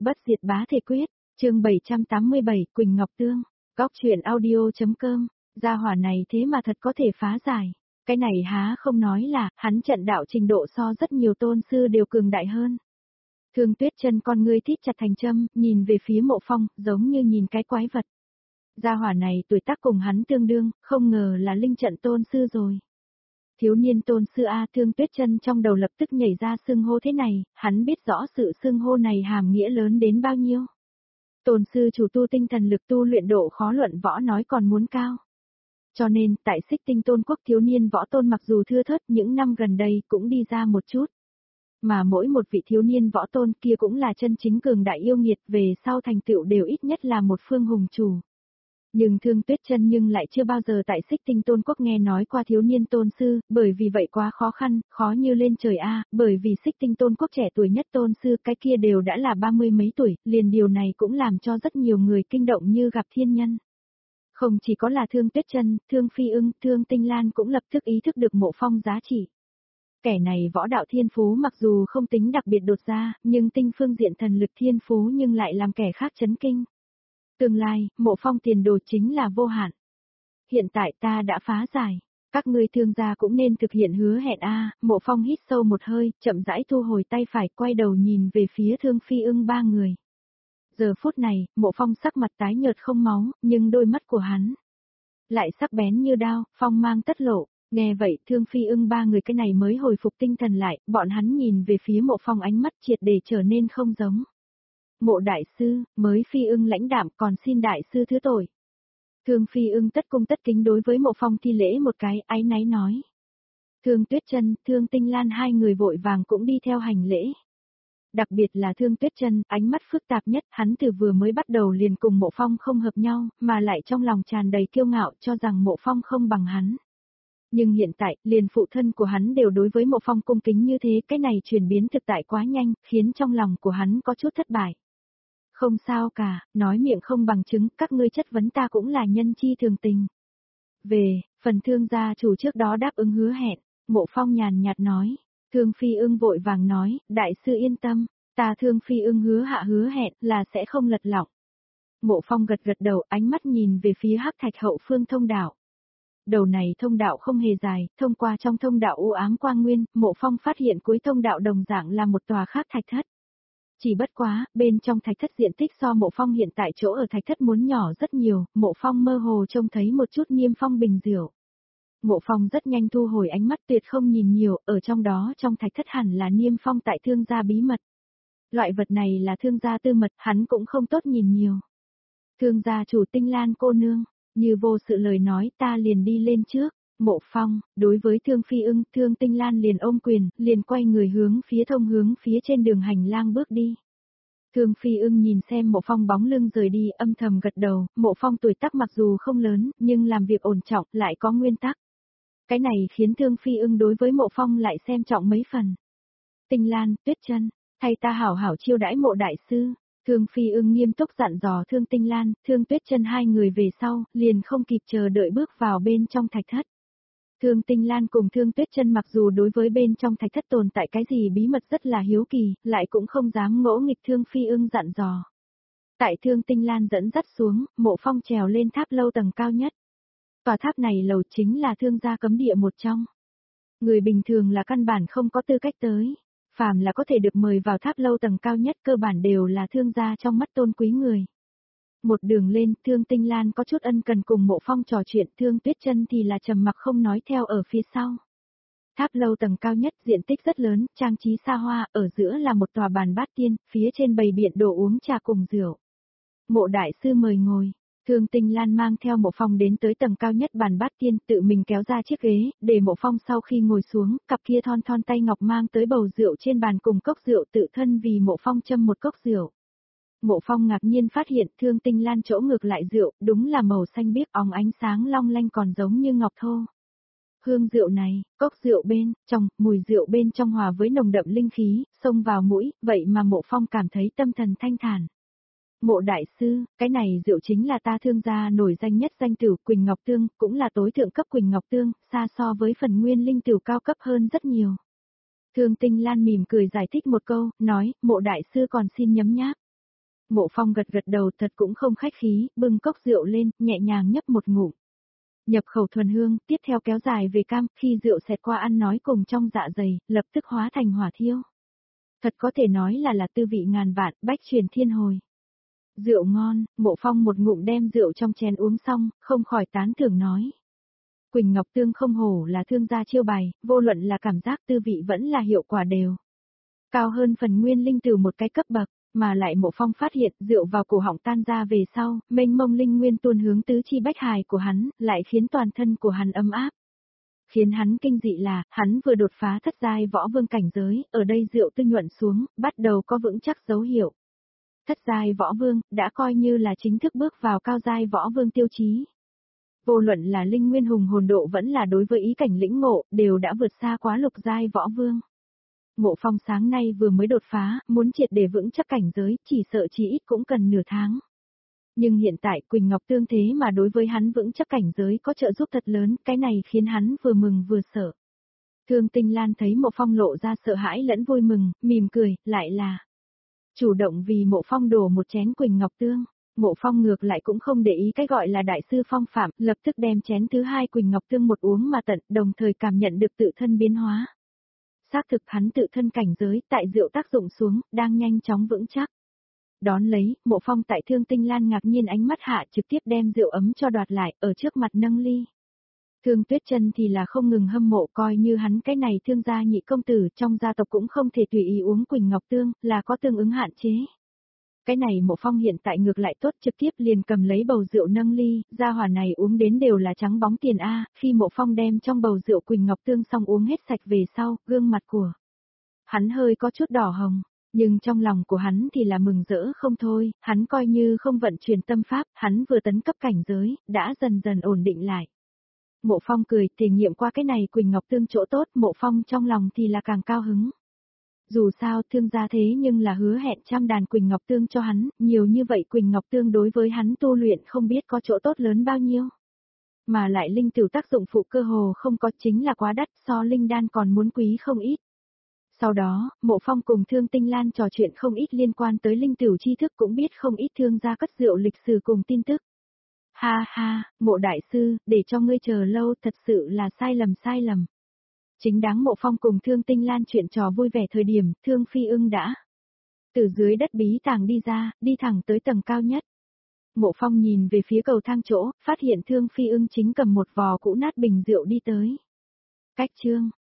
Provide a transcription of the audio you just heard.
Bất diệt bá thể quyết, chương 787, Quỳnh Ngọc Tương, góc truyện audio.com, gia hỏa này thế mà thật có thể phá giải. Cái này há không nói là, hắn trận đạo trình độ so rất nhiều tôn sư đều cường đại hơn. Thương Tuyết Chân con ngươi thít chặt thành châm, nhìn về phía Mộ Phong, giống như nhìn cái quái vật. Gia hỏa này tuổi tác cùng hắn tương đương, không ngờ là linh trận tôn sư rồi. Thiếu niên tôn sư A. Thương Tuyết Chân trong đầu lập tức nhảy ra xưng hô thế này, hắn biết rõ sự xưng hô này hàm nghĩa lớn đến bao nhiêu. Tôn sư chủ tu tinh thần lực tu luyện độ khó luận võ nói còn muốn cao. Cho nên, tại Xích Tinh Tôn quốc thiếu niên võ tôn mặc dù thưa thớt những năm gần đây cũng đi ra một chút. Mà mỗi một vị thiếu niên võ tôn kia cũng là chân chính cường đại yêu nghiệt, về sau thành tựu đều ít nhất là một phương hùng chủ. Nhưng Thương Tuyết Chân nhưng lại chưa bao giờ tại Xích Tinh Tôn quốc nghe nói qua thiếu niên tôn sư, bởi vì vậy quá khó khăn, khó như lên trời a, bởi vì Xích Tinh Tôn quốc trẻ tuổi nhất tôn sư cái kia đều đã là 30 mấy tuổi, liền điều này cũng làm cho rất nhiều người kinh động như gặp thiên nhân. Không chỉ có là Thương Tuyết Chân, Thương Phi Ưng, Thương Tinh Lan cũng lập tức ý thức được Mộ Phong giá trị. Kẻ này võ đạo thiên phú mặc dù không tính đặc biệt đột ra, nhưng tinh phương diện thần lực thiên phú nhưng lại làm kẻ khác chấn kinh. Tương lai, Mộ Phong tiền đồ chính là vô hạn. Hiện tại ta đã phá giải, các ngươi Thương gia cũng nên thực hiện hứa hẹn a. Mộ Phong hít sâu một hơi, chậm rãi thu hồi tay phải, quay đầu nhìn về phía Thương Phi Ưng ba người. Giờ phút này, Mộ Phong sắc mặt tái nhợt không máu, nhưng đôi mắt của hắn lại sắc bén như đao, phong mang tất lộ. Nghe vậy, Thương Phi Ưng ba người cái này mới hồi phục tinh thần lại, bọn hắn nhìn về phía Mộ Phong ánh mắt triệt để trở nên không giống. Mộ đại sư, mới Phi Ưng lãnh đạm, còn xin đại sư thứ tội. Thương Phi Ưng tất cung tất kính đối với Mộ Phong thi lễ một cái, áy náy nói. Thương Tuyết Chân, Thương Tinh Lan hai người vội vàng cũng đi theo hành lễ. Đặc biệt là Thương Tuyết Chân, ánh mắt phức tạp nhất, hắn từ vừa mới bắt đầu liền cùng Mộ Phong không hợp nhau, mà lại trong lòng tràn đầy kiêu ngạo cho rằng Mộ Phong không bằng hắn. Nhưng hiện tại, liền phụ thân của hắn đều đối với Mộ Phong cung kính như thế, cái này chuyển biến thực tại quá nhanh, khiến trong lòng của hắn có chút thất bại. Không sao cả, nói miệng không bằng chứng, các ngươi chất vấn ta cũng là nhân chi thường tình. Về, phần Thương gia chủ trước đó đáp ứng hứa hẹn, Mộ Phong nhàn nhạt nói. Thương Phi Ưng vội vàng nói, đại sư yên tâm, ta Thương Phi Ưng hứa hẹn là sẽ không lật lọng. Mộ Phong gật gật đầu, ánh mắt nhìn về phía Hắc Thạch hậu phương thông đạo. Đầu này thông đạo không hề dài, thông qua trong thông đạo u ám quang nguyên, Mộ Phong phát hiện cuối thông đạo đồng dạng là một tòa khác thạch thất. Chỉ bất quá, bên trong thạch thất diện tích so Mộ Phong hiện tại chỗ ở thạch thất muốn nhỏ rất nhiều, Mộ Phong mơ hồ trông thấy một chút niêm phong bình rượu. Mộ Phong rất nhanh thu hồi ánh mắt tuyệt không nhìn nhiều, ở trong đó trong thạch thất hẳn là niêm phong tại Thương gia bí mật. Loại vật này là Thương gia tư mật, hắn cũng không tốt nhìn nhiều. Thương gia chủ Tinh Lan cô nương, như vô sự lời nói ta liền đi lên trước. Mộ Phong, đối với Thương Phi Ưng, Thương Tinh Lan liền ôm quyền, liền quay người hướng phía trên đường hành lang bước đi. Thương Phi Ưng nhìn xem Mộ Phong bóng lưng rời đi, âm thầm gật đầu, Mộ Phong tuổi tác mặc dù không lớn, nhưng làm việc ổn trọng, lại có nguyên tắc. Cái này khiến Thương Phi Ưng đối với Mộ Phong lại xem trọng mấy phần. Tinh Lan, Tuyết Chân, thay ta hảo hảo chiêu đãi Mộ đại sư. Thương Phi Ưng nghiêm túc dặn dò Thương Tinh Lan, Thương Tuyết Chân hai người về sau, liền không kịp chờ đợi bước vào bên trong thạch thất. Thương Tinh Lan cùng Thương Tuyết Chân mặc dù đối với bên trong thạch thất tồn tại cái gì bí mật rất là hiếu kỳ, lại cũng không dám ngỗ nghịch Thương Phi Ưng dặn dò. Tại Thương Tinh Lan dẫn dắt xuống, Mộ Phong trèo lên tháp lâu tầng cao nhất. Tòa tháp này lầu chính là Thương gia cấm địa một trong. Người bình thường là căn bản không có tư cách tới. Phàm là có thể được mời vào tháp lâu tầng cao nhất cơ bản đều là Thương gia trong mắt tôn quý người. Một đường lên, Thương Tinh Lan có chút ân cần cùng Mộ Phong trò chuyện, Thương Tuyết Chân thì là trầm mặc không nói theo ở phía sau. Tháp lâu tầng cao nhất diện tích rất lớn, trang trí xa hoa, ở giữa là một tòa bàn bát tiên, phía trên bày biện đồ uống trà cùng rượu. Mộ đại sư mời ngồi. Thương Tinh Lan mang theo Mộ Phong đến tới tầng cao nhất bàn bát tiên, tự mình kéo ra chiếc ghế, để Mộ Phong sau khi ngồi xuống, cặp kia thon thon tay ngọc mang tới bầu rượu trên bàn cùng cốc rượu tự thân vì Mộ Phong châm một cốc rượu. Mộ Phong ngạc nhiên phát hiện Thương Tinh Lan chỗ ngược lại rượu, đúng là màu xanh biếc óng ánh sáng long lanh còn giống như ngọc thô. Hương rượu này, cốc rượu bên trong, mùi rượu bên trong hòa với nồng đậm linh khí, xông vào mũi, vậy mà Mộ Phong cảm thấy tâm thần thanh thản. Mộ đại sư, cái này rượu chính là ta Thương gia nổi danh nhất danh tửu Quỳnh Ngọc Tương, cũng là tối thượng cấp Quỳnh Ngọc Tương, xa so với phần nguyên linh tửu cao cấp hơn rất nhiều. Thương Tinh Lan mỉm cười giải thích một câu, nói, Mộ đại sư còn xin nhấm nháp. Mộ Phong gật gật đầu thật cũng không khách khí, bưng cốc rượu lên, nhẹ nhàng nhấp một ngụm. Nhập khẩu thuần hương, tiếp theo kéo dài về cam, khi rượu xẹt qua ăn nói cùng trong dạ dày, lập tức hóa thành hỏa thiêu. Thật có thể nói là tư vị ngàn vạn, bách truyền thiên hồi. Rượu ngon, Mộ Phong một ngụm đem rượu trong chén uống xong, không khỏi tán thưởng nói. Quỳnh Ngọc Tương không hổ là thương gia chiêu bài, vô luận là cảm giác tư vị vẫn là hiệu quả đều. Cao hơn phần nguyên linh từ một cái cấp bậc, mà lại Mộ Phong phát hiện rượu vào cổ họng tan ra về sau, mênh mông linh nguyên tuôn hướng tứ chi bách hài của hắn, lại khiến toàn thân của hắn ấm áp. Khiến hắn kinh dị là, hắn vừa đột phá thất giai võ vương cảnh giới, ở đây rượu tư nhuận xuống, bắt đầu có vững chắc dấu hiệu. Thất giai võ vương, đã coi như là chính thức bước vào cao giai võ vương tiêu chí. Vô luận là linh nguyên hùng hồn độ vẫn là đối với ý cảnh lĩnh ngộ, đều đã vượt xa quá lục giai võ vương. Mộ Phong sáng nay vừa mới đột phá, muốn triệt để vững chắc cảnh giới, chỉ sợ chỉ ít cũng cần nửa tháng. Nhưng hiện tại Quỳnh Ngọc Tương thế mà đối với hắn vững chắc cảnh giới có trợ giúp thật lớn, cái này khiến hắn vừa mừng vừa sợ. Thương Tinh Lan thấy Mộ Phong lộ ra sợ hãi lẫn vui mừng, mỉm cười, lại là chủ động vì Mộ Phong đổ một chén Quỳnh Ngọc Tương. Mộ Phong ngược lại cũng không để ý cái gọi là đại sư phong phạm, lập tức đem chén thứ hai Quỳnh Ngọc Tương một uống mà tận, đồng thời cảm nhận được tự thân biến hóa. Xác thực hắn tự thân cảnh giới, tại rượu tác dụng xuống, đang nhanh chóng vững chắc. Đón lấy, Mộ Phong tại Thương Tinh Lan ngạc nhiên ánh mắt hạ trực tiếp đem rượu ấm cho đoạt lại, ở trước mặt nâng ly. Thương Tuyết Chân thì là không ngừng hâm mộ coi như hắn cái này thương gia nhị công tử trong gia tộc cũng không thể tùy ý uống Quỳnh Ngọc Tương, là có tương ứng hạn chế. Cái này Mộ Phong hiện tại ngược lại tốt trực tiếp liền cầm lấy bầu rượu nâng ly, gia hỏa này uống đến đều là trắng bóng tiền A, khi Mộ Phong đem trong bầu rượu Quỳnh Ngọc Tương xong uống hết sạch về sau, gương mặt của hắn hơi có chút đỏ hồng, nhưng trong lòng của hắn thì là mừng rỡ không thôi, hắn coi như không vận chuyển tâm pháp, hắn vừa tấn cấp cảnh giới, đã dần dần ổn định lại. Mộ Phong cười, thể nghiệm qua cái này Quỳnh Ngọc Tương chỗ tốt, Mộ Phong trong lòng thì là càng cao hứng. Dù sao thương gia thế nhưng là hứa hẹn trăm đàn Quỳnh Ngọc Tương cho hắn, nhiều như vậy Quỳnh Ngọc Tương đối với hắn tu luyện không biết có chỗ tốt lớn bao nhiêu. Mà lại linh tiểu tác dụng phụ cơ hồ không có chính là quá đắt so linh đan còn muốn quý không ít. Sau đó, Mộ Phong cùng Thương Tinh Lan trò chuyện không ít liên quan tới linh tiểu tri thức cũng biết không ít thương gia cất rượu lịch sử cùng tin tức. Ha ha, Mộ đại sư, để cho ngươi chờ lâu thật sự là sai lầm. Chính đáng Mộ Phong cùng Thương Tinh Lan chuyện trò vui vẻ thời điểm, Thương Phi Ưng đã từ dưới đất bí tàng đi ra, đi thẳng tới tầng cao nhất. Mộ Phong nhìn về phía cầu thang chỗ, phát hiện Thương Phi Ưng chính cầm một vò cũ nát bình rượu đi tới. Cách chương